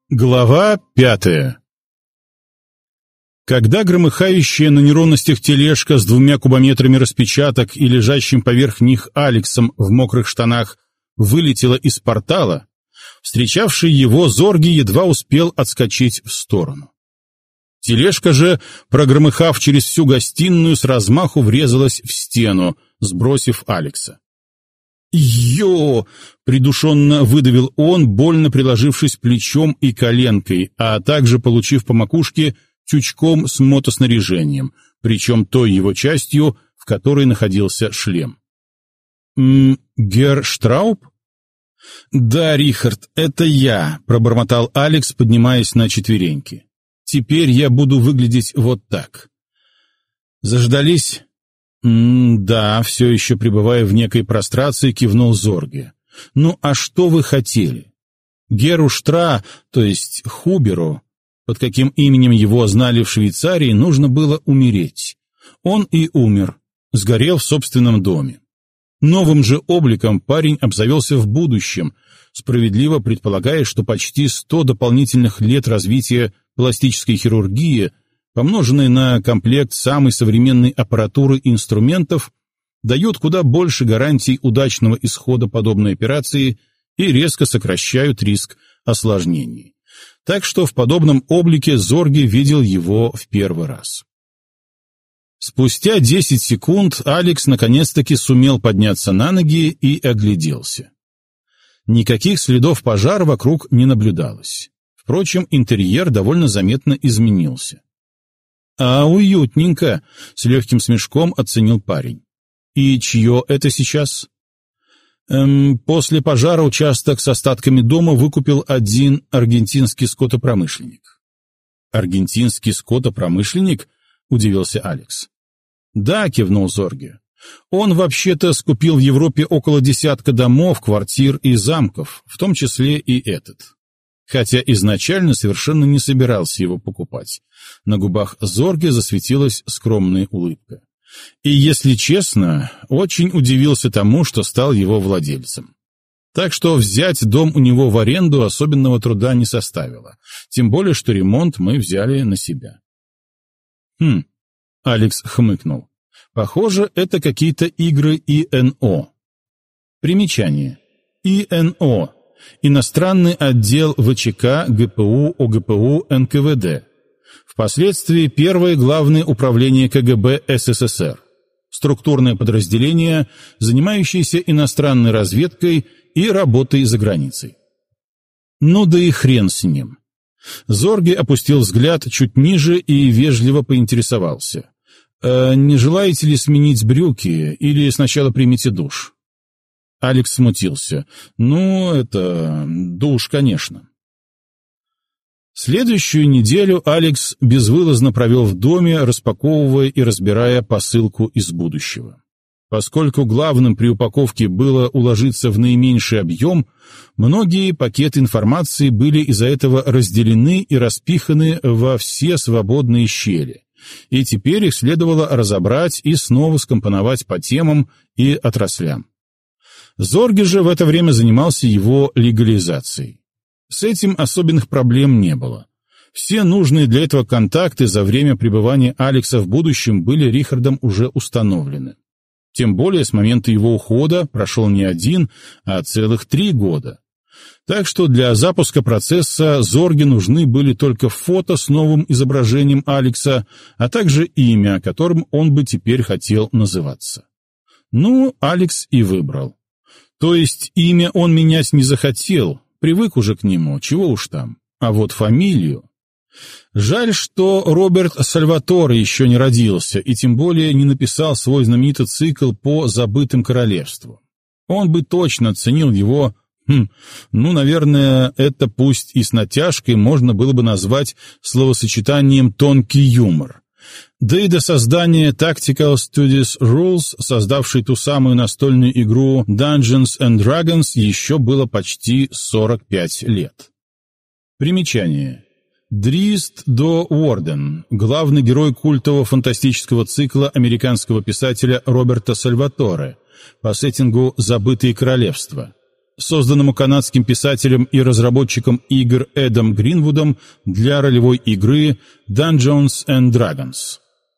Глава 5. Когда громыхающая на неровностях тележка с 2 кубометрами распечаток и лежащим поверх них Алексом в мокрых штанах вылетела из портала, встречавший его Зорги едва успел отскочить в сторону. Тележка же, прогромыхав через всю гостиную, с размаху врезалась в стену, сбросив Алекса. «Ё!» — придушенно выдавил он, больно приложившись плечом и коленкой, а также получив по макушке тючком с мотоснаряжением, причем той его частью, в которой находился шлем. «Герр Штрауб?» «Да, Рихард, это я», — пробормотал Алекс, поднимаясь на четвереньки. «Теперь я буду выглядеть вот так». «Заждались?» «Да», все еще пребывая в некой прострации, кивнул Зорге. «Ну, а что вы хотели? Геру Штра, то есть Хуберу, под каким именем его знали в Швейцарии, нужно было умереть. Он и умер, сгорел в собственном доме. Новым же обликом парень обзавелся в будущем, справедливо предполагая, что почти 100 дополнительных лет развития пластической хирургии, помноженный на комплект самой современной аппаратуры и инструментов, дают куда больше гарантий удачного исхода подобной операции и резко сокращают риск осложнений. Так что в подобном облике Зорге видел его в первый раз. Спустя 10 секунд Алекс наконец-таки сумел подняться на ноги и огляделся. Никаких следов пожара вокруг не наблюдалось. Впрочем, интерьер довольно заметно изменился. «А уютненько», — с легким смешком оценил парень. «И чье это сейчас?» После пожара участок с остатками дома выкупил один аргентинский скотопромышленник. «Аргентинский скотопромышленник?» — удивился Алекс. «Да», — кивнул Зорге. «Он вообще-то скупил в Европе около 10 домов, квартир и замков, в том числе и этот. Хотя изначально совершенно не собирался его покупать». На губах Зорге засветилась скромная улыбка. И, если честно, очень удивился тому, что стал его владельцем. Так что взять дом у него в аренду особенного труда не составило, тем более, что ремонт мы взяли на себя. Алекс хмыкнул. «Похоже, это какие-то игры ИНО». Примечание. ИНО. Иностранный отдел ВЧК ГПУ ОГПУ НКВД. Впоследствии Первое главное управление КГБ СССР. Структурное подразделение, занимающееся иностранной разведкой и работой за границей. Ну да и хрен с ним. Зорге опустил взгляд чуть ниже и вежливо поинтересовался. «Не желаете ли сменить брюки или сначала примите душ?» Алекс смутился. Душ, конечно. Следующую неделю Алекс безвылазно провел в доме, распаковывая и разбирая посылку из будущего. Поскольку главным при упаковке было уложиться в наименьший объем, многие пакеты информации были из-за этого разделены и распиханы во все свободные щели, и теперь их следовало разобрать и снова скомпоновать по темам и отраслям. Зорге же в это время занимался его легализацией. С этим особенных проблем не было. Все нужные для этого контакты за время пребывания Алекса в будущем были Рихардом уже установлены. Тем более с момента его ухода прошел не 1, а целых 3 года. Так что для запуска процесса Зорге нужны были только фото с новым изображением Алекса, а также имя, которым он бы теперь хотел называться. Алекс и выбрал. То есть имя он менять не захотел, привык уже к нему, чего уж там. А вот фамилию... Жаль, что Роберт Сальваторе еще не родился и тем более не написал свой знаменитый цикл по «Забытым королевству». Он бы точно оценил его... наверное, это пусть и с натяжкой можно было бы назвать словосочетанием «тонкий юмор». Да и до создания Tactical Studies Rules, создавшей ту самую настольную игру Dungeons and Dragons, еще было почти 45 лет. Примечание. Дрист До Уорден, главный герой культового фантастического цикла американского писателя Роберта Сальваторе по сеттингу «Забытые королевства». созданному канадским писателем и разработчиком игр Эдом Гринвудом для ролевой игры Dungeons and Dragons.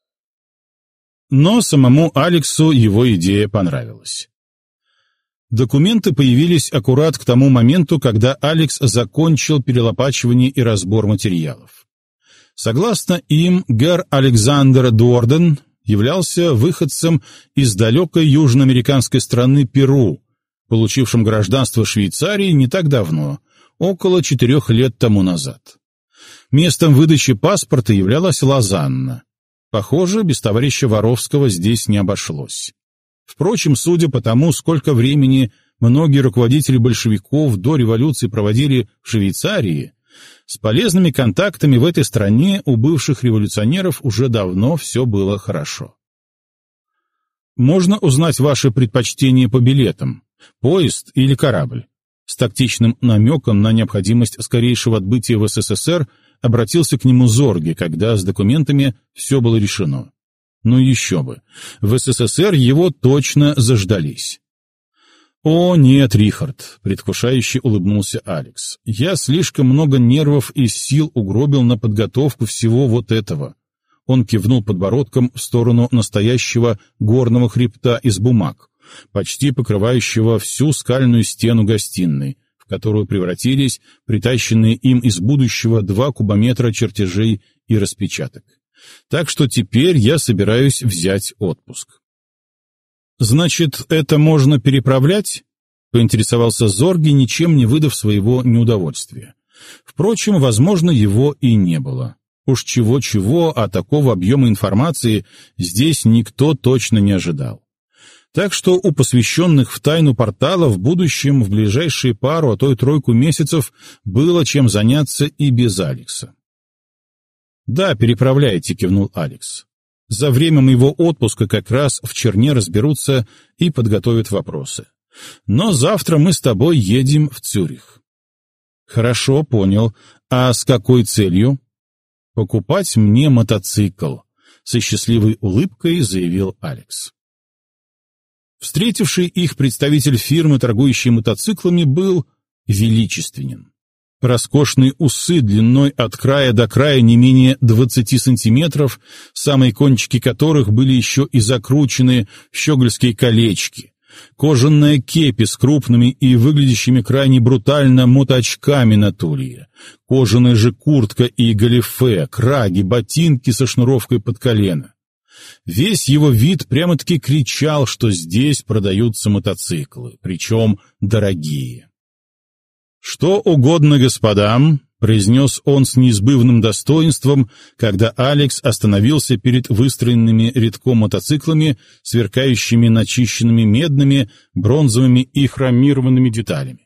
Но самому Алексу его идея понравилась. Документы появились аккурат к тому моменту, когда Алекс закончил перелопачивание и разбор материалов. Согласно им, гэр Александр Дуорден являлся выходцем из далекой южноамериканской страны Перу, получившим гражданство Швейцарии не так давно, около 4 лет тому назад. Местом выдачи паспорта являлась Лозанна. Похоже, без товарища Воровского здесь не обошлось. Впрочем, судя по тому, сколько времени многие руководители большевиков до революции проводили в Швейцарии, с полезными контактами в этой стране у бывших революционеров уже давно все было хорошо. Можно узнать ваши предпочтения по билетам, поезд или корабль? С тактичным намеком на необходимость скорейшего отбытия в СССР обратился к нему Зорге, когда с документами все было решено. Ну еще бы, в СССР его точно заждались. «О, нет, Рихард», — предвкушающе улыбнулся Алекс, — «я слишком много нервов и сил угробил на подготовку всего вот этого». Он кивнул подбородком в сторону настоящего горного хребта из бумаг, почти покрывающего всю скальную стену гостиной, в которую превратились притащенные им из будущего 2 кубометра чертежей и распечаток. Так что теперь я собираюсь взять отпуск. «Значит, это можно переправлять?» — поинтересовался Зорги, ничем не выдав своего неудовольствия. Впрочем, возможно, его и не было. Уж чего-чего, а такого объема информации здесь никто точно не ожидал. Так что у посвященных в тайну портала в будущем, в ближайшие пару, а то и 3 месяцев, было чем заняться и без Алекса. «Да, переправляйте», — кивнул Алекс. «За время моего отпуска как раз в Черне разберутся и подготовят вопросы. Но завтра мы с тобой едем в Цюрих». «Хорошо, понял. А с какой целью?» «Покупать мне мотоцикл», — со счастливой улыбкой заявил Алекс. Встретивший их представитель фирмы, торгующей мотоциклами, был величественен. Роскошные усы длиной от края до края не менее 20 сантиметров, самые кончики которых были еще и закручены в щегольские колечки, кожаная кепи с крупными и выглядящими крайне брутально мотоочками на тулье, кожаная же куртка и галифе, краги, ботинки со шнуровкой под колено. Весь его вид прямо-таки кричал, что здесь продаются мотоциклы, причем дорогие. «Что угодно господам», — произнес он с неизбывным достоинством, когда Алекс остановился перед выстроенными рядком мотоциклами, сверкающими начищенными медными, бронзовыми и хромированными деталями.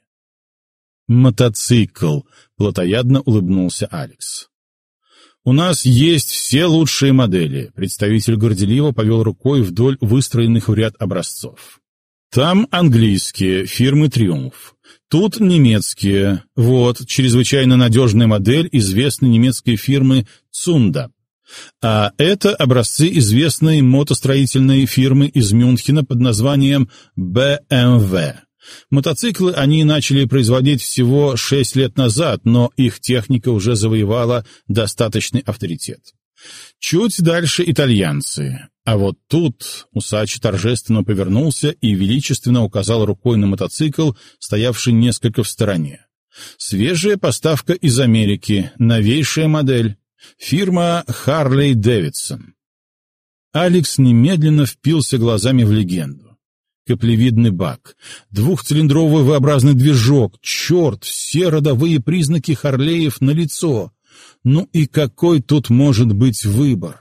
«Мотоцикл», — плотоядно улыбнулся Алекс. «У нас есть все лучшие модели», — представитель горделиво повел рукой вдоль выстроенных в ряд образцов. «Там английские, фирмы «Триумф». Тут немецкие. Вот, чрезвычайно надежная модель известной немецкой фирмы «Цунда». А это образцы известной мотостроительной фирмы из Мюнхена под названием BMW. Мотоциклы они начали производить всего 6 лет назад, но их техника уже завоевала достаточный авторитет. Чуть дальше итальянцы. А вот тут усач торжественно повернулся и величественно указал рукой на мотоцикл, стоявший несколько в стороне. Свежая поставка из Америки, новейшая модель. Фирма Harley Davidson. Алекс немедленно впился глазами в легенду. Каплевидный бак, 2-цилиндровый V-образный движок, черт, все родовые признаки Харлеев налицо. Ну и какой тут может быть выбор?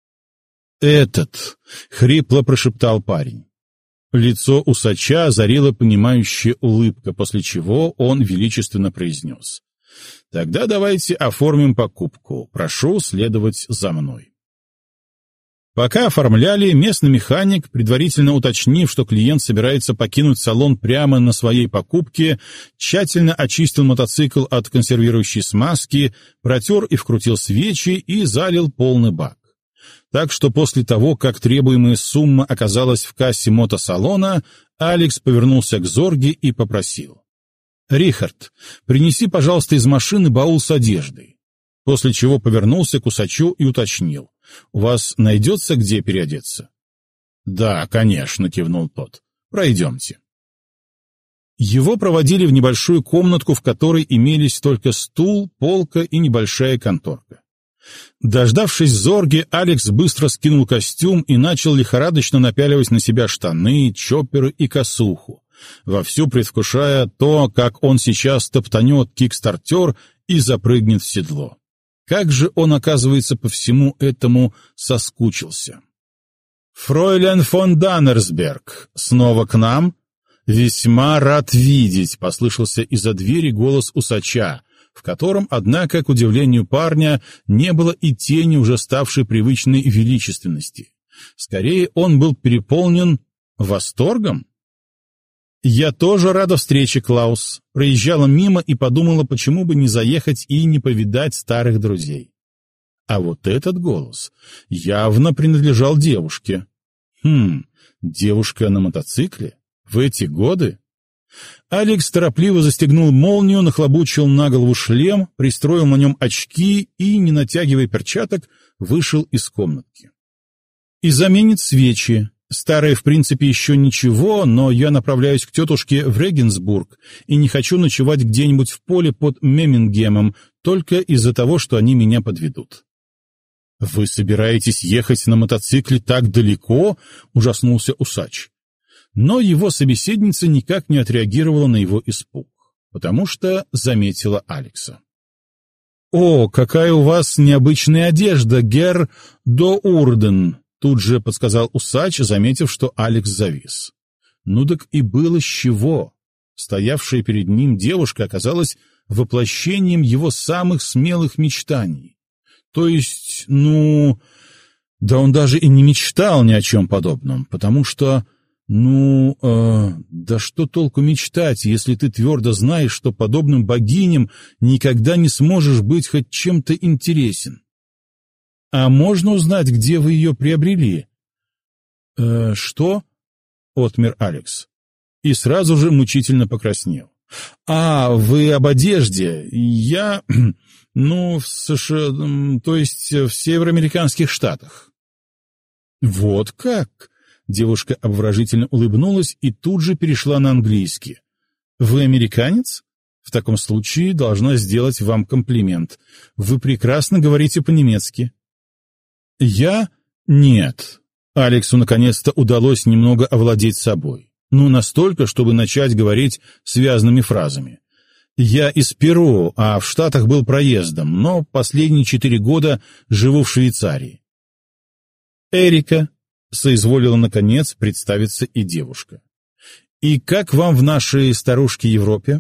«Этот!» — хрипло прошептал парень. Лицо усача озарила понимающая улыбка, после чего он величественно произнес: «Тогда давайте оформим покупку. Прошу следовать за мной». Пока оформляли, местный механик, предварительно уточнив, что клиент собирается покинуть салон прямо на своей покупке, тщательно очистил мотоцикл от консервирующей смазки, протер и вкрутил свечи и залил полный бак. Так что после того, как требуемая сумма оказалась в кассе мотосалона, Алекс повернулся к Зорге и попросил: Рихард, принеси, пожалуйста, из машины баул с одеждой. После чего повернулся к усачу и уточнил. У вас найдется где переодеться? Да, конечно, кивнул тот. Пройдемте. Его проводили в небольшую комнатку, в которой имелись только стул, полка и небольшая конторка. Дождавшись Зорги, Алекс быстро скинул костюм и начал лихорадочно напяливать на себя штаны, чопперы и косуху, вовсю предвкушая то, как он сейчас топтанет кикстартер и запрыгнет в седло. Как же он, оказывается, по всему этому соскучился. «Фройлен фон Даннерсберг, снова к нам? Весьма рад видеть», — послышался из-за двери голос усача, в котором, однако, к удивлению парня, не было и тени уже ставшей привычной величественности. Скорее, он был переполнен восторгом. «Я тоже рада встрече, Клаус. Проезжала мимо и подумала, почему бы не заехать и не повидать старых друзей». А вот этот голос явно принадлежал девушке. Девушка на мотоцикле? В эти годы? Алекс торопливо застегнул молнию, нахлобучил на голову шлем, пристроил на нем очки и, не натягивая перчаток, вышел из комнатки. И заменит свечи. Старые, в принципе, еще ничего, но я направляюсь к тетушке в Регенсбург и не хочу ночевать где-нибудь в поле под Меммингемом только из-за того, что они меня подведут. «Вы собираетесь ехать на мотоцикле так далеко?» — ужаснулся усач. Но его собеседница никак не отреагировала на его испуг, потому что заметила Алекса. «О, какая у вас необычная одежда, герр Доурден!» — тут же подсказал усач, заметив, что Алекс завис. Ну так и было с чего. Стоявшая перед ним девушка оказалась воплощением его самых смелых мечтаний. То есть, да он даже и не мечтал ни о чем подобном, потому что... да что толку мечтать, если ты твердо знаешь, что подобным богиням никогда не сможешь быть хоть чем-то интересен? А можно узнать, где вы ее приобрели? Что? Отмер Алекс. И сразу же мучительно покраснел. Вы об одежде. Я, в США, то есть в североамериканских штатах. Вот как? Девушка обворожительно улыбнулась и тут же перешла на английский. «Вы американец? В таком случае должна сделать вам комплимент. Вы прекрасно говорите по-немецки». «Я? Нет». Алексу наконец-то удалось немного овладеть собой. Настолько, чтобы начать говорить связанными фразами. «Я из Перу, а в Штатах был проездом, но последние 4 года живу в Швейцарии». «Эрика», — соизволила, наконец, представиться и девушка. «И как вам в нашей старушке Европе?»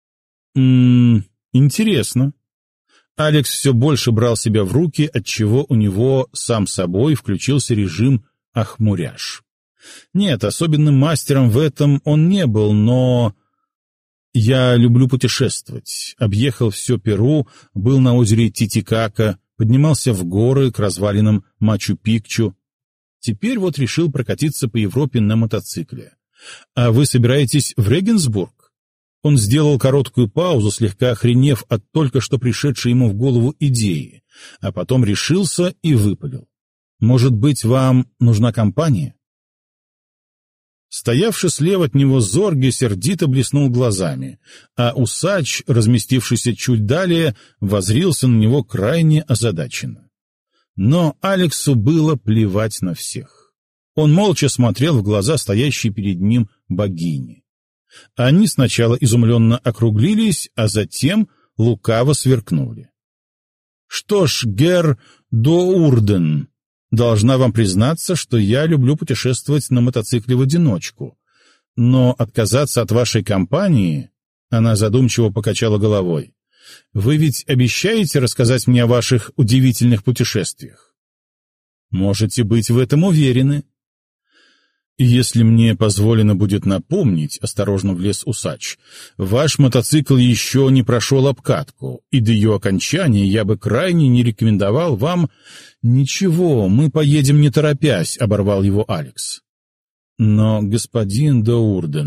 Интересно». Алекс все больше брал себя в руки, отчего у него сам собой включился режим «охмуряж». Нет, особенным мастером в этом он не был, но... «Я люблю путешествовать. Объехал все Перу, был на озере Титикака, поднимался в горы к развалинам Мачу-Пикчу. Теперь вот решил прокатиться по Европе на мотоцикле. А вы собираетесь в Регенсбург?» Он сделал короткую паузу, слегка охренев от только что пришедшей ему в голову идеи, а потом решился и выпалил. «Может быть, вам нужна компания?» Стоявший слева от него Зорги сердито блеснул глазами, а усач, разместившийся чуть далее, воззрился на него крайне озадаченно. Но Алексу было плевать на всех. Он молча смотрел в глаза стоящей перед ним богини. Они сначала изумленно округлились, а затем лукаво сверкнули. «Что ж, герр Доурден, должна вам признаться, что я люблю путешествовать на мотоцикле в одиночку, но отказаться от вашей компании...» Она задумчиво покачала головой. «Вы ведь обещаете рассказать мне о ваших удивительных путешествиях?» «Можете быть в этом уверены». «Если мне позволено будет напомнить», — осторожно влез усач, «ваш мотоцикл еще не прошел обкатку, и до ее окончания я бы крайне не рекомендовал вам...» «Ничего, мы поедем не торопясь», — оборвал его Алекс. «Но, господин Доурден», —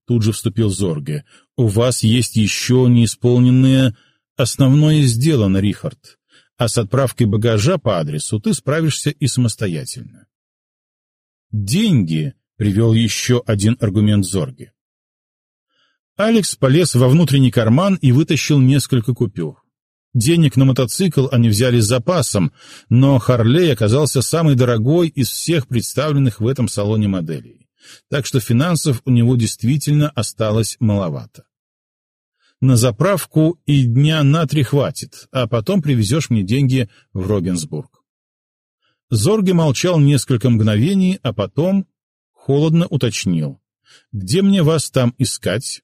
тут же вступил Зорге. «У вас есть еще неисполненное... Основное сделано, Рихард, а с отправкой багажа по адресу ты справишься и самостоятельно». «Деньги», — привел еще один аргумент Зорге. Алекс полез во внутренний карман и вытащил несколько купюр. Денег на мотоцикл они взяли с запасом, но Харлей оказался самой дорогой из всех представленных в этом салоне моделей, так что финансов у него действительно осталось маловато. «На заправку и дня на 3 хватит, а потом привезешь мне деньги в Рогенсбург». Зорге молчал несколько мгновений, а потом холодно уточнил: «Где мне вас там искать?»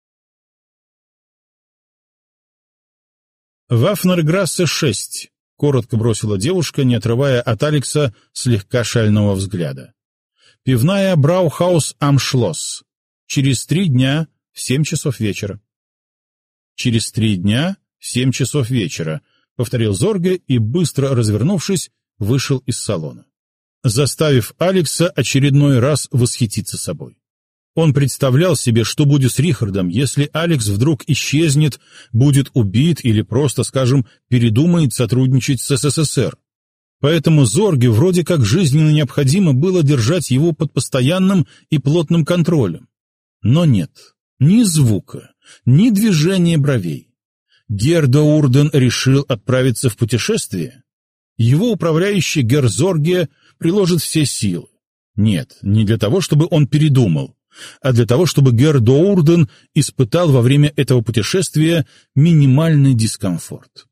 «Вафнерграссе 6», — коротко бросила девушка, не отрывая от Алекса слегка шального взгляда. «Пивная Браухаус ам Шлосс. Через 3 дня в 7 часов вечера». «Через 3 дня в 7 часов вечера», — повторил Зорге и, быстро развернувшись, вышел из салона, заставив Алекса очередной раз восхититься собой. Он представлял себе, что будет с Рихардом, если Алекс вдруг исчезнет, будет убит или просто, скажем, передумает сотрудничать с СССР. Поэтому Зорге вроде как жизненно необходимо было держать его под постоянным и плотным контролем. Но нет, ни звука, ни движения бровей. Гердо Урден решил отправиться в путешествие? Его управляющий герр Зорге приложит все силы. Нет, не для того, чтобы он передумал, а для того, чтобы герр Доурден испытал во время этого путешествия минимальный дискомфорт.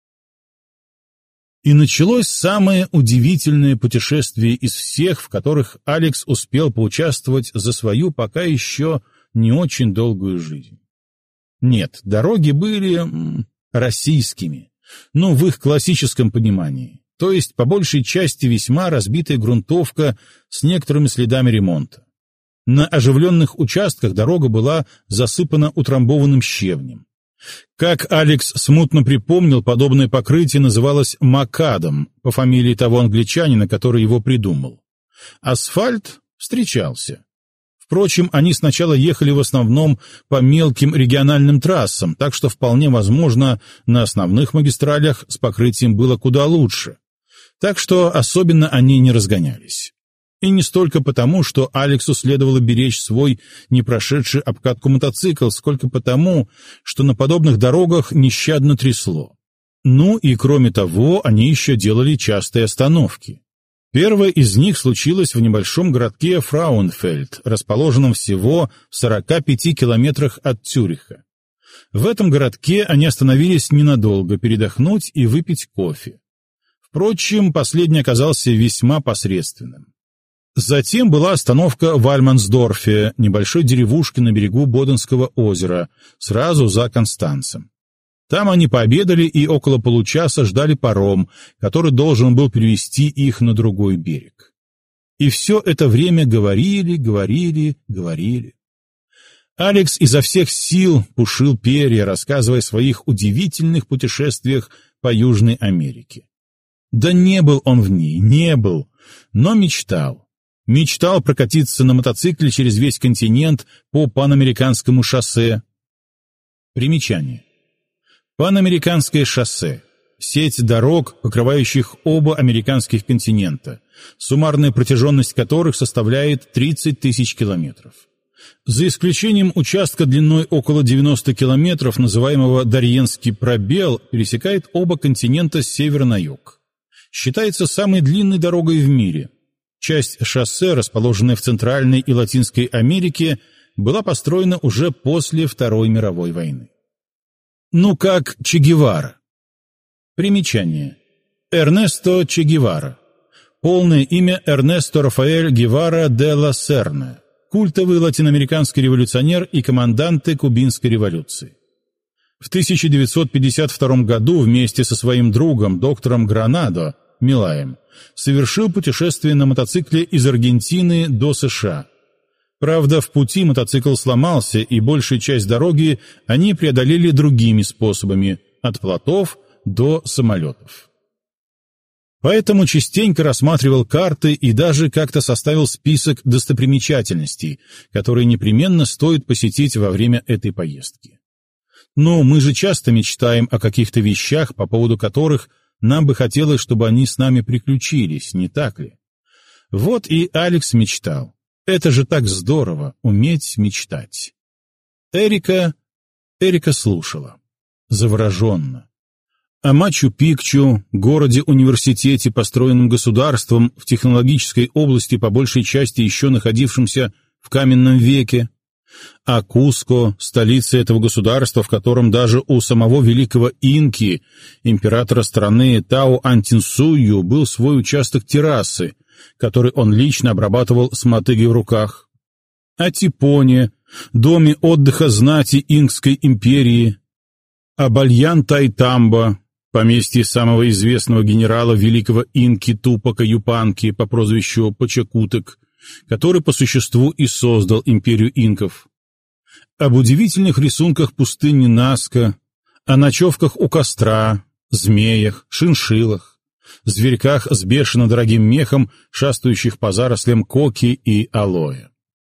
И началось самое удивительное путешествие из всех, в которых Алекс успел поучаствовать за свою пока еще не очень долгую жизнь. Нет, дороги были российскими, но в их классическом понимании, то есть по большей части весьма разбитая грунтовка с некоторыми следами ремонта. На оживленных участках дорога была засыпана утрамбованным щебнем. Как Алекс смутно припомнил, подобное покрытие называлось макадом, по фамилии того англичанина, который его придумал. Асфальт встречался. Впрочем, они сначала ехали в основном по мелким региональным трассам, так что вполне возможно, на основных магистралях с покрытием было куда лучше. Так что особенно они не разгонялись. И не столько потому, что Алексу следовало беречь свой не прошедший обкатку мотоцикл, сколько потому, что на подобных дорогах нещадно трясло. Ну и кроме того, они еще делали частые остановки. Первая из них случилась в небольшом городке Фрауенфельд, расположенном всего в 45 километрах от Цюриха. В этом городке они остановились ненадолго передохнуть и выпить кофе. Впрочем, последний оказался весьма посредственным. Затем была остановка в Альмансдорфе, небольшой деревушке на берегу Боденского озера, сразу за Констанцем. Там они пообедали и около получаса ждали паром, который должен был перевести их на другой берег. И все это время говорили. Алекс изо всех сил пушил перья, рассказывая о своих удивительных путешествиях по Южной Америке. Да не был он в ней, не был, но мечтал. Мечтал прокатиться на мотоцикле через весь континент по Панамериканскому шоссе. Примечание. Панамериканское шоссе — сеть дорог, покрывающих оба американских континента, суммарная протяженность которых составляет 30 тысяч километров. За исключением участка длиной около 90 километров, называемого Дарьенский пробел, пересекает оба континента с севера на юг. Считается самой длинной дорогой в мире. Часть шоссе, расположенная в Центральной и Латинской Америке, была построена уже после Второй мировой войны. Ну как Че Гевара. Примечание. Эрнесто Че Гевара. Полное имя Эрнесто Рафаэль Гевара де ла Серна. Культовый латиноамериканский революционер и командант Кубинской революции. В 1952 году вместе со своим другом, доктором Гранадо, Милаем, совершил путешествие на мотоцикле из Аргентины до США. Правда, в пути мотоцикл сломался, и большую часть дороги они преодолели другими способами, от плотов до самолетов. Поэтому частенько рассматривал карты и даже как-то составил список достопримечательностей, которые непременно стоит посетить во время этой поездки. Но мы же часто мечтаем о каких-то вещах, по поводу которых нам бы хотелось, чтобы они с нами приключились, не так ли? Вот и Алекс мечтал. Это же так здорово — уметь мечтать. Эрика слушала. Завороженно. О Мачу-Пикчу, городе-университете, построенном государством в технологической области, по большей части еще находившемся в каменном веке, о Куско, столице этого государства, в котором даже у самого великого инки, императора страны Тао-Антинсую, был свой участок террасы, который он лично обрабатывал с мотыгой в руках, о Типоне, доме отдыха знати Инкской империи, о Бальян-Тайтамба, поместье самого известного генерала великого инки Тупака Юпанки по прозвищу Пачакутек, который по существу и создал империю инков, об удивительных рисунках пустыни Наска, о ночевках у костра, змеях, шиншиллах, зверьках с бешено дорогим мехом, шастающих по зарослям коки и алоэ.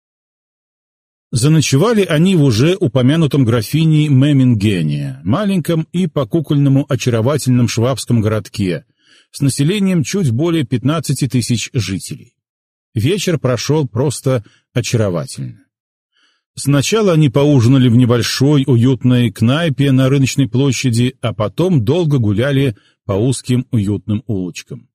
Заночевали они в уже упомянутом графине Меммингене, маленьком и по-кукольному очаровательном швабском городке, с населением чуть более 15 тысяч жителей. Вечер прошел просто очаровательно. Сначала они поужинали в небольшой уютной кнайпе на рыночной площади, а потом долго гуляли по узким уютным улочкам.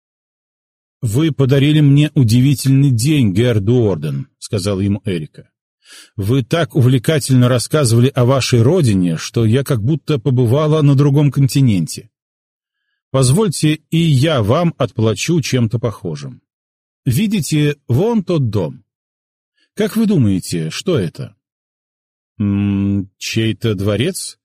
«Вы подарили мне удивительный день, Герр Дуорден», — сказала ему Эрика. «Вы так увлекательно рассказывали о вашей родине, что я как будто побывала на другом континенте. Позвольте, и я вам отплачу чем-то похожим. Видите, вон тот дом. Как вы думаете, что это?» Чей-то дворец?»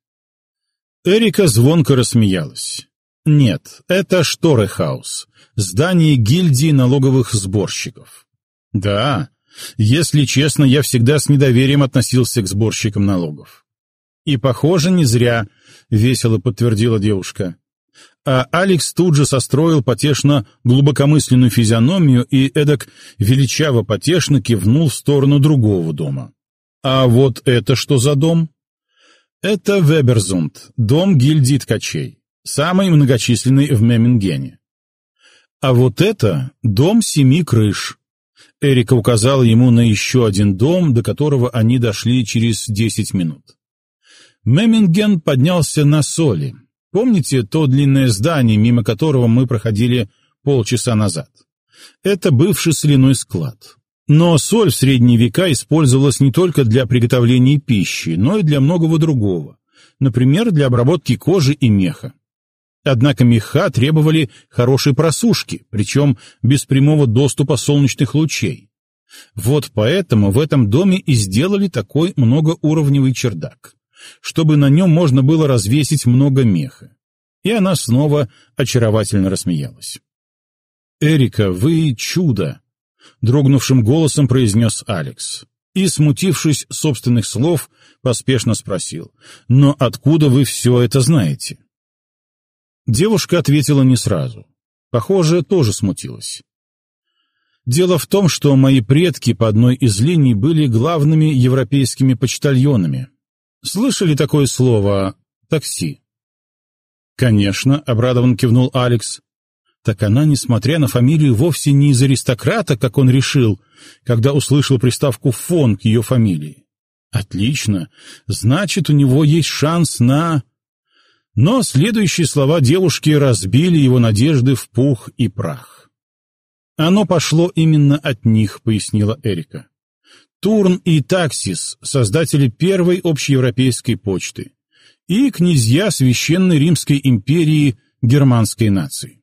Эрика звонко рассмеялась. «Нет, это Шторехаус, здание гильдии налоговых сборщиков». «Да, если честно, я всегда с недоверием относился к сборщикам налогов». «И, похоже, не зря», — весело подтвердила девушка. А Алекс тут же состроил потешно глубокомысленную физиономию и эдак величаво-потешно кивнул в сторону другого дома. «А вот это что за дом?» «Это Веберзунд, дом гильдии ткачей, самый многочисленный в Меммингене. А вот это дом 7 крыш». Эрика указала ему на еще один дом, до которого они дошли через 10 минут. Мемминген поднялся на соли. Помните то длинное здание, мимо которого мы проходили полчаса назад? Это бывший соляной склад. Но соль в средние века использовалась не только для приготовления пищи, но и для многого другого, например, для обработки кожи и меха. Однако меха требовали хорошей просушки, причем без прямого доступа солнечных лучей. Вот поэтому в этом доме и сделали такой многоуровневый чердак, чтобы на нем можно было развесить много меха. И она снова очаровательно рассмеялась. «Эрика, вы чудо!» — дрогнувшим голосом произнес Алекс. И, смутившись собственных слов, поспешно спросил: «Но откуда вы все это знаете?» Девушка ответила не сразу. Похоже, тоже смутилась. «Дело в том, что мои предки по одной из линий были главными европейскими почтальонами. Слышали такое слово «такси»?» «Конечно», — обрадованно кивнул Алекс. Так она, несмотря на фамилию, вовсе не из аристократа, как он решил, когда услышал приставку «фон» к ее фамилии. «Отлично, значит, у него есть шанс на...» Но следующие слова девушки разбили его надежды в пух и прах. «Оно пошло именно от них», — пояснила Эрика. «Турн и Таксис, создатели первой общеевропейской почты, и князья Священной Римской империи германской нации».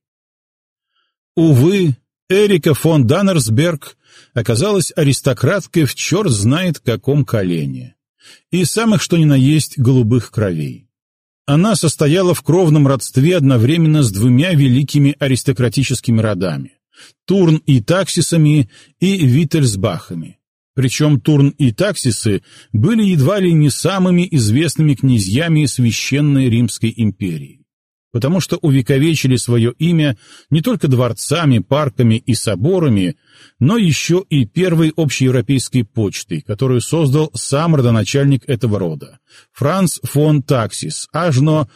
Увы, Эрика фон Даннерсберг оказалась аристократкой в черт знает каком колене, и самых что ни на есть голубых кровей. Она состояла в кровном родстве одновременно с двумя великими аристократическими родами — Турн и Таксисами и Виттельсбахами. Причем Турн и Таксисы были едва ли не самыми известными князьями Священной Римской империи. потому что увековечили свое имя не только дворцами, парками и соборами, но еще и первой общеевропейской почтой, которую создал сам родоначальник этого рода, Франц фон Таксис, аж в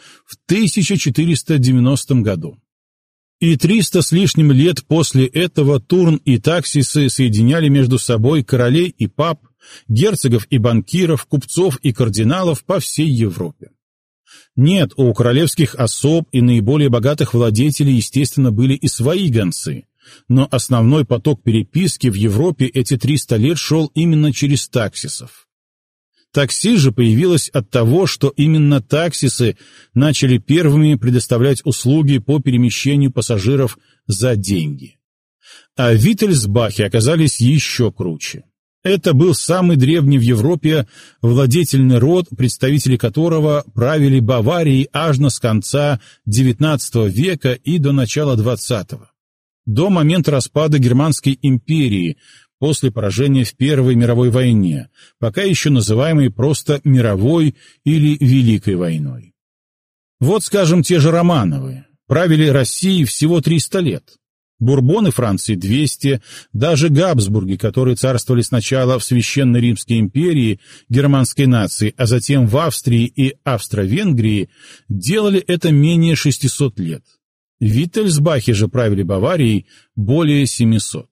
1490 году. И 300 с лишним лет после этого Турн и Таксисы соединяли между собой королей и пап, герцогов и банкиров, купцов и кардиналов по всей Европе. Нет, у королевских особ и наиболее богатых владетелей, естественно, были и свои гонцы, но основной поток переписки в Европе эти 300 лет шел именно через таксисов. Такси же появилось от того, что именно таксисы начали первыми предоставлять услуги по перемещению пассажиров за деньги. А Виттельсбахи оказались еще круче. Это был самый древний в Европе владетельный род, представители которого правили Баварией аж с конца XIX века и до начала XX, до момента распада Германской империи, после поражения в Первой мировой войне, пока еще называемой просто Мировой или Великой войной. Вот, скажем, те же Романовы правили Россией всего 300 лет. Бурбоны Франции 200, даже Габсбурги, которые царствовали сначала в Священной Римской империи германской нации, а затем в Австрии и Австро-Венгрии, делали это менее 600 лет. Виттельсбахи же правили Баварией более 700.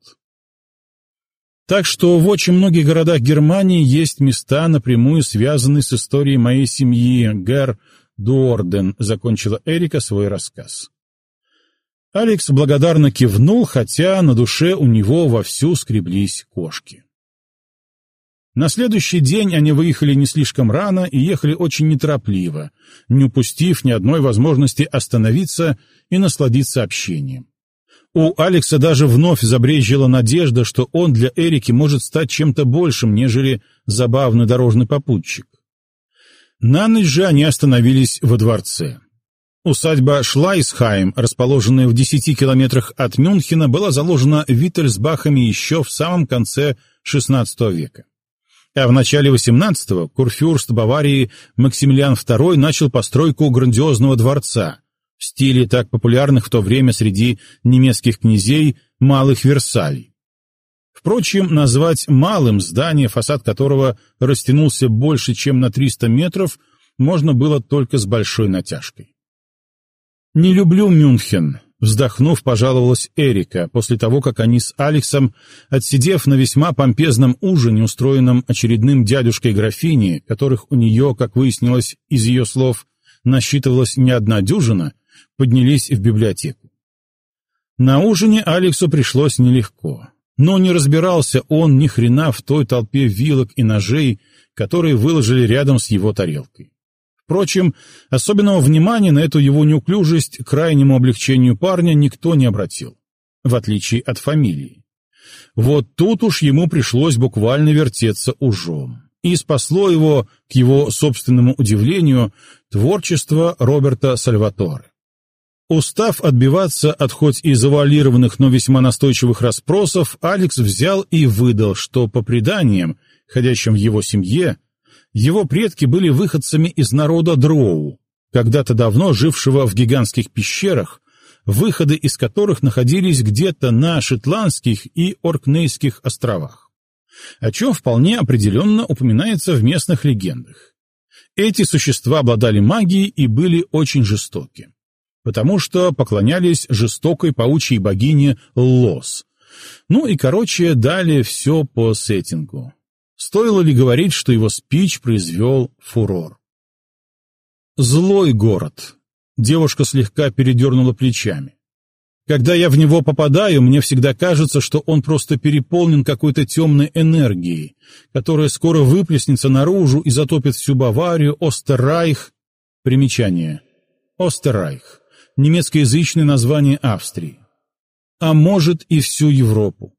Так что в очень многих городах Германии есть места, напрямую связанные с историей моей семьи. Герр Дуорден, закончила Эрика свой рассказ. Алекс благодарно кивнул, хотя на душе у него вовсю скреблись кошки. На следующий день они выехали не слишком рано и ехали очень неторопливо, не упустив ни одной возможности остановиться и насладиться общением. У Алекса даже вновь забрезжила надежда, что он для Эрики может стать чем-то большим, нежели забавный дорожный попутчик. На ночь же они остановились во дворце. Усадьба Шлайсхайм, расположенная в 10 километрах от Мюнхена, была заложена Виттельсбахами еще в самом конце XVI века. А в начале XVIII курфюрст Баварии Максимилиан II начал постройку грандиозного дворца в стиле так популярных в то время среди немецких князей Малых Версалей. Впрочем, назвать малым здание, фасад которого растянулся больше, чем на 300 метров, можно было только с большой натяжкой. «Не люблю Мюнхен», — вздохнув, пожаловалась Эрика, после того, как они с Алексом, отсидев на весьма помпезном ужине, устроенном очередным дядюшкой графини, которых у нее, как выяснилось из ее слов, насчитывалась не одна дюжина, поднялись в библиотеку. На ужине Алексу пришлось нелегко, но не разбирался он ни хрена в той толпе вилок и ножей, которые выложили рядом с его тарелкой. Впрочем, особенного внимания на эту его неуклюжесть к крайнему облегчению парня никто не обратил, в отличие от фамилии. Вот тут уж ему пришлось буквально вертеться ужом. И спасло его, к его собственному удивлению, творчество Роберта Сальваторе. Устав отбиваться от хоть и завуалированных, но весьма настойчивых расспросов, Алекс взял и выдал, что по преданиям, ходящим в его семье, его предки были выходцами из народа Дроу, когда-то давно жившего в гигантских пещерах, выходы из которых находились где-то на Шетландских и Оркнейских островах, о чем вполне определенно упоминается в местных легендах. Эти существа обладали магией и были очень жестоки, потому что поклонялись жестокой паучьей богине Лос. Ну и, короче, далее все по сеттингу. Стоило ли говорить, что его спич произвел фурор? «Злой город», — девушка слегка передернула плечами. «Когда я в него попадаю, мне всегда кажется, что он просто переполнен какой-то темной энергией, которая скоро выплеснется наружу и затопит всю Баварию, Остеррайх». Примечание. Остеррайх. Немецкоязычное название Австрии. А может и всю Европу.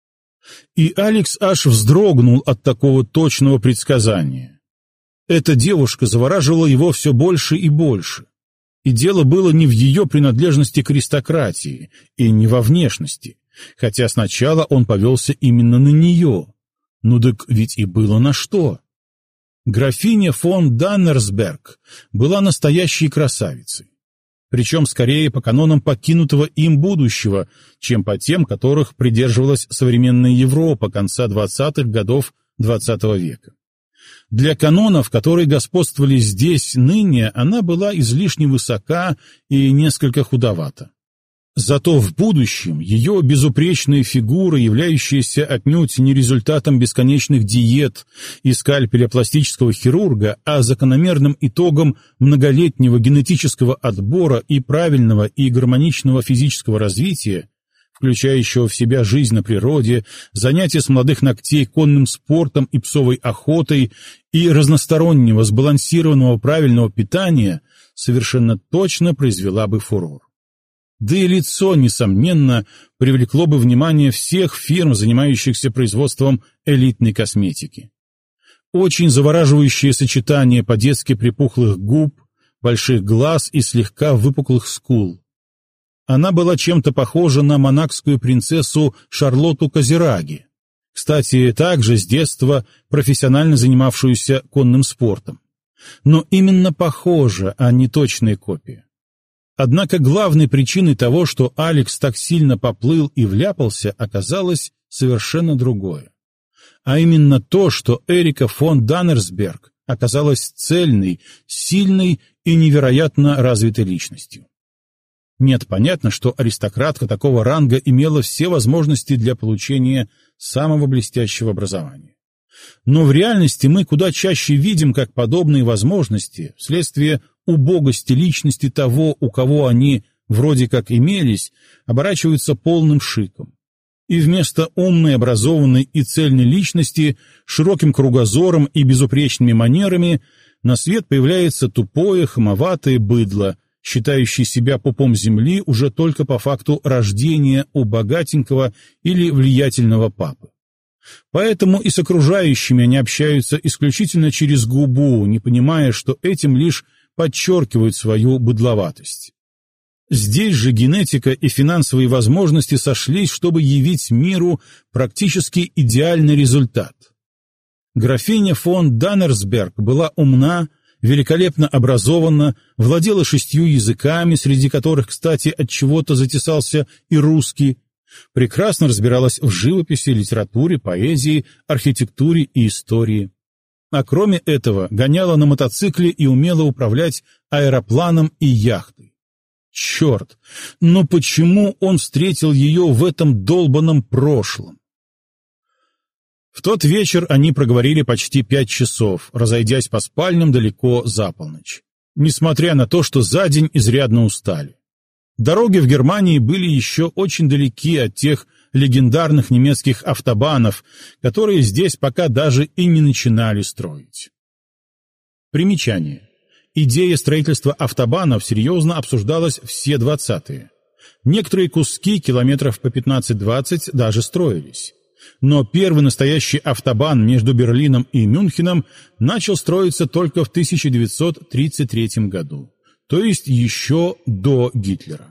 И Алекс аж вздрогнул от такого точного предсказания. Эта девушка завораживала его все больше и больше. И дело было не в ее принадлежности к аристократии и не во внешности, хотя сначала он повелся именно на нее. Ну так ведь и было на что. Графиня фон Даннерсберг была настоящей красавицей. причем скорее по канонам покинутого им будущего, чем по тем, которых придерживалась современная Европа конца 20-х годов XX века. Для канонов, которые господствовали здесь ныне, она была излишне высока и несколько худовата. Зато в будущем ее безупречная фигура, являющаяся отнюдь не результатом бесконечных диет и скальпеля пластического хирурга, а закономерным итогом многолетнего генетического отбора и правильного и гармоничного физического развития, включающего в себя жизнь на природе, занятия с молодых ногтей конным спортом и псовой охотой и разностороннего сбалансированного правильного питания, совершенно точно произвела бы фурор. Да и лицо, несомненно, привлекло бы внимание всех фирм, занимающихся производством элитной косметики. Очень завораживающее сочетание по-детски припухлых губ, больших глаз и слегка выпуклых скул. Она была чем-то похожа на монакскую принцессу Шарлотту Козераги, кстати, также с детства профессионально занимавшуюся конным спортом. Но именно похожа, а не точная копия. Однако главной причиной того, что Алекс так сильно поплыл и вляпался, оказалось совершенно другое. А именно то, что Эрика фон Даннерсберг оказалась цельной, сильной и невероятно развитой личностью. Нет, понятно, что аристократка такого ранга имела все возможности для получения самого блестящего образования. Но в реальности мы куда чаще видим, как подобные возможности, вследствие убогости личности того, у кого они вроде как имелись, оборачиваются полным шиком. И вместо умной, образованной и цельной личности, широким кругозором и безупречными манерами на свет появляется тупое, хамоватое быдло, считающее себя пупом земли уже только по факту рождения у богатенького или влиятельного папы. Поэтому и с окружающими они общаются исключительно через губу, не понимая, что этим лишь подчеркивают свою быдловатость. Здесь же генетика и финансовые возможности сошлись, чтобы явить миру практически идеальный результат. Графиня фон Даннерсберг была умна, великолепно образована, владела 6 языками, среди которых, кстати, от чего-то затесался и русский, прекрасно разбиралась в живописи, литературе, поэзии, архитектуре и истории. А кроме этого, гоняла на мотоцикле и умела управлять аэропланом и яхтой. Черт! Но почему он встретил ее в этом долбанном прошлом? В тот вечер они проговорили почти 5 часов, разойдясь по спальням далеко за полночь, несмотря на то, что за день изрядно устали. Дороги в Германии были еще очень далеки от тех легендарных немецких автобанов, которые здесь пока даже и не начинали строить. Примечание. Идея строительства автобанов серьезно обсуждалась все 20-е. Некоторые куски километров по 15-20 даже строились. Но первый настоящий автобан между Берлином и Мюнхеном начал строиться только в 1933 году, то есть еще до Гитлера.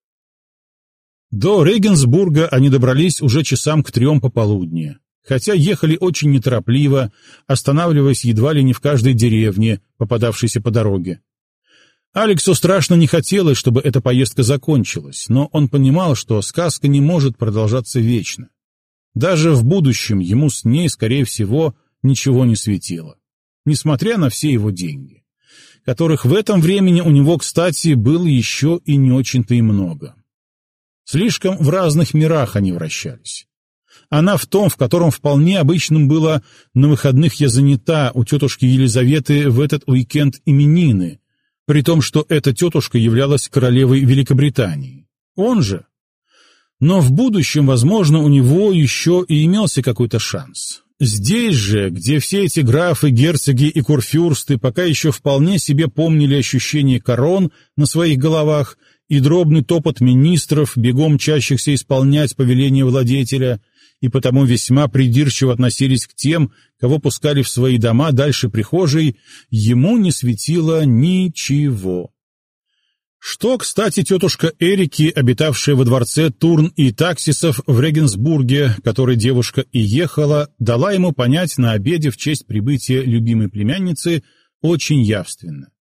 До Регенсбурга они добрались уже часам к 3 пополудни, хотя ехали очень неторопливо, останавливаясь едва ли не в каждой деревне, попадавшейся по дороге. Алексу страшно не хотелось, чтобы эта поездка закончилась, но он понимал, что сказка не может продолжаться вечно. Даже в будущем ему с ней, скорее всего, ничего не светило, несмотря на все его деньги, которых в этом времени у него, кстати, было еще и не очень-то и много. Слишком в разных мирах они вращались. Она в том, в котором вполне обычным было «на выходных я занята» у тетушки Елизаветы в этот уикенд именины, при том, что эта тетушка являлась королевой Великобритании. Он же. Но в будущем, возможно, у него еще и имелся какой-то шанс. Здесь же, где все эти графы, герцоги и курфюрсты пока еще вполне себе помнили ощущение корон на своих головах и дробный топот министров, бегом мчащихся исполнять повеление владетеля, и потому весьма придирчиво относились к тем, кого пускали в свои дома дальше прихожей, ему не светило ничего. Что, кстати, тетушка Эрики, обитавшая во дворце Турн и Таксисов в Регенсбурге, который девушка и ехала, дала ему понять на обеде в честь прибытия любимой племянницы очень явственно.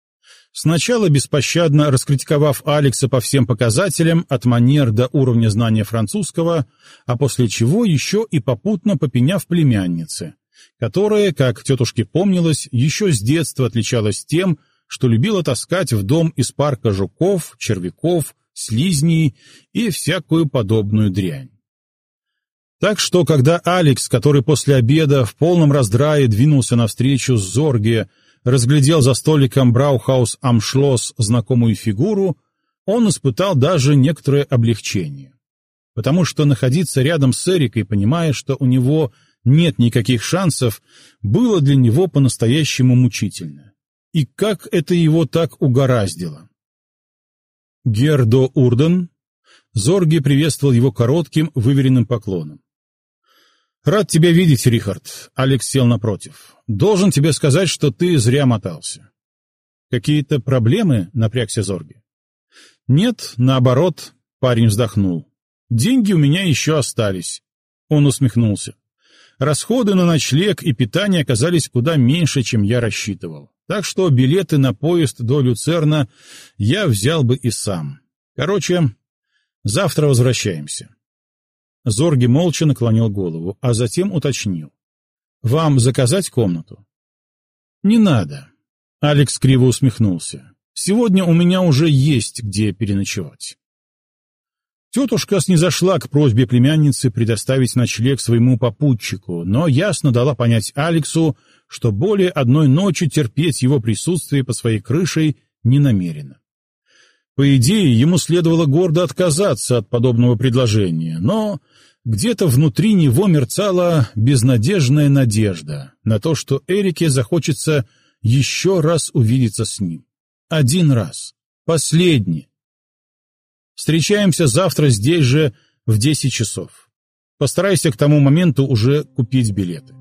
Сначала беспощадно раскритиковав Алекса по всем показателям, от манер до уровня знания французского, а после чего еще и попутно попеняв племяннице, которая, как тетушке помнилось, еще с детства отличалась тем, что любила таскать в дом из парка жуков, червяков, слизней и всякую подобную дрянь. Так что, когда Алекс, который после обеда в полном раздрае двинулся навстречу с Зорге, разглядел за столиком Браухаус am Schloss знакомую фигуру, он испытал даже некоторое облегчение. Потому что находиться рядом с Эрикой, понимая, что у него нет никаких шансов, было для него по-настоящему мучительно. И как это его так угораздило? «Герр до Урден?» Зорге приветствовал его коротким, выверенным поклоном. «Рад тебя видеть, Рихард», — Алекс сел напротив. «Должен тебе сказать, что ты зря мотался». «Какие-то проблемы?» — напрягся Зорге. «Нет, наоборот», — парень вздохнул. «Деньги у меня еще остались». Он усмехнулся. «Расходы на ночлег и питание оказались куда меньше, чем я рассчитывал. Так что билеты на поезд до Люцерна я взял бы и сам. Короче, завтра возвращаемся». Зорге молча наклонил голову, а затем уточнил. «Вам заказать комнату?» «Не надо». Алекс криво усмехнулся. «Сегодня у меня уже есть где переночевать». Тетушка снизошла к просьбе племянницы предоставить ночлег своему попутчику, но ясно дала понять Алексу, что более одной ночи терпеть его присутствие под своей крышей не намерена. По идее, ему следовало гордо отказаться от подобного предложения, но где-то внутри него мерцала безнадежная надежда на то, что Эрике захочется еще раз увидеться с ним. Один раз. Последний. Встречаемся завтра здесь же в 10 часов. Постарайся к тому моменту уже купить билеты.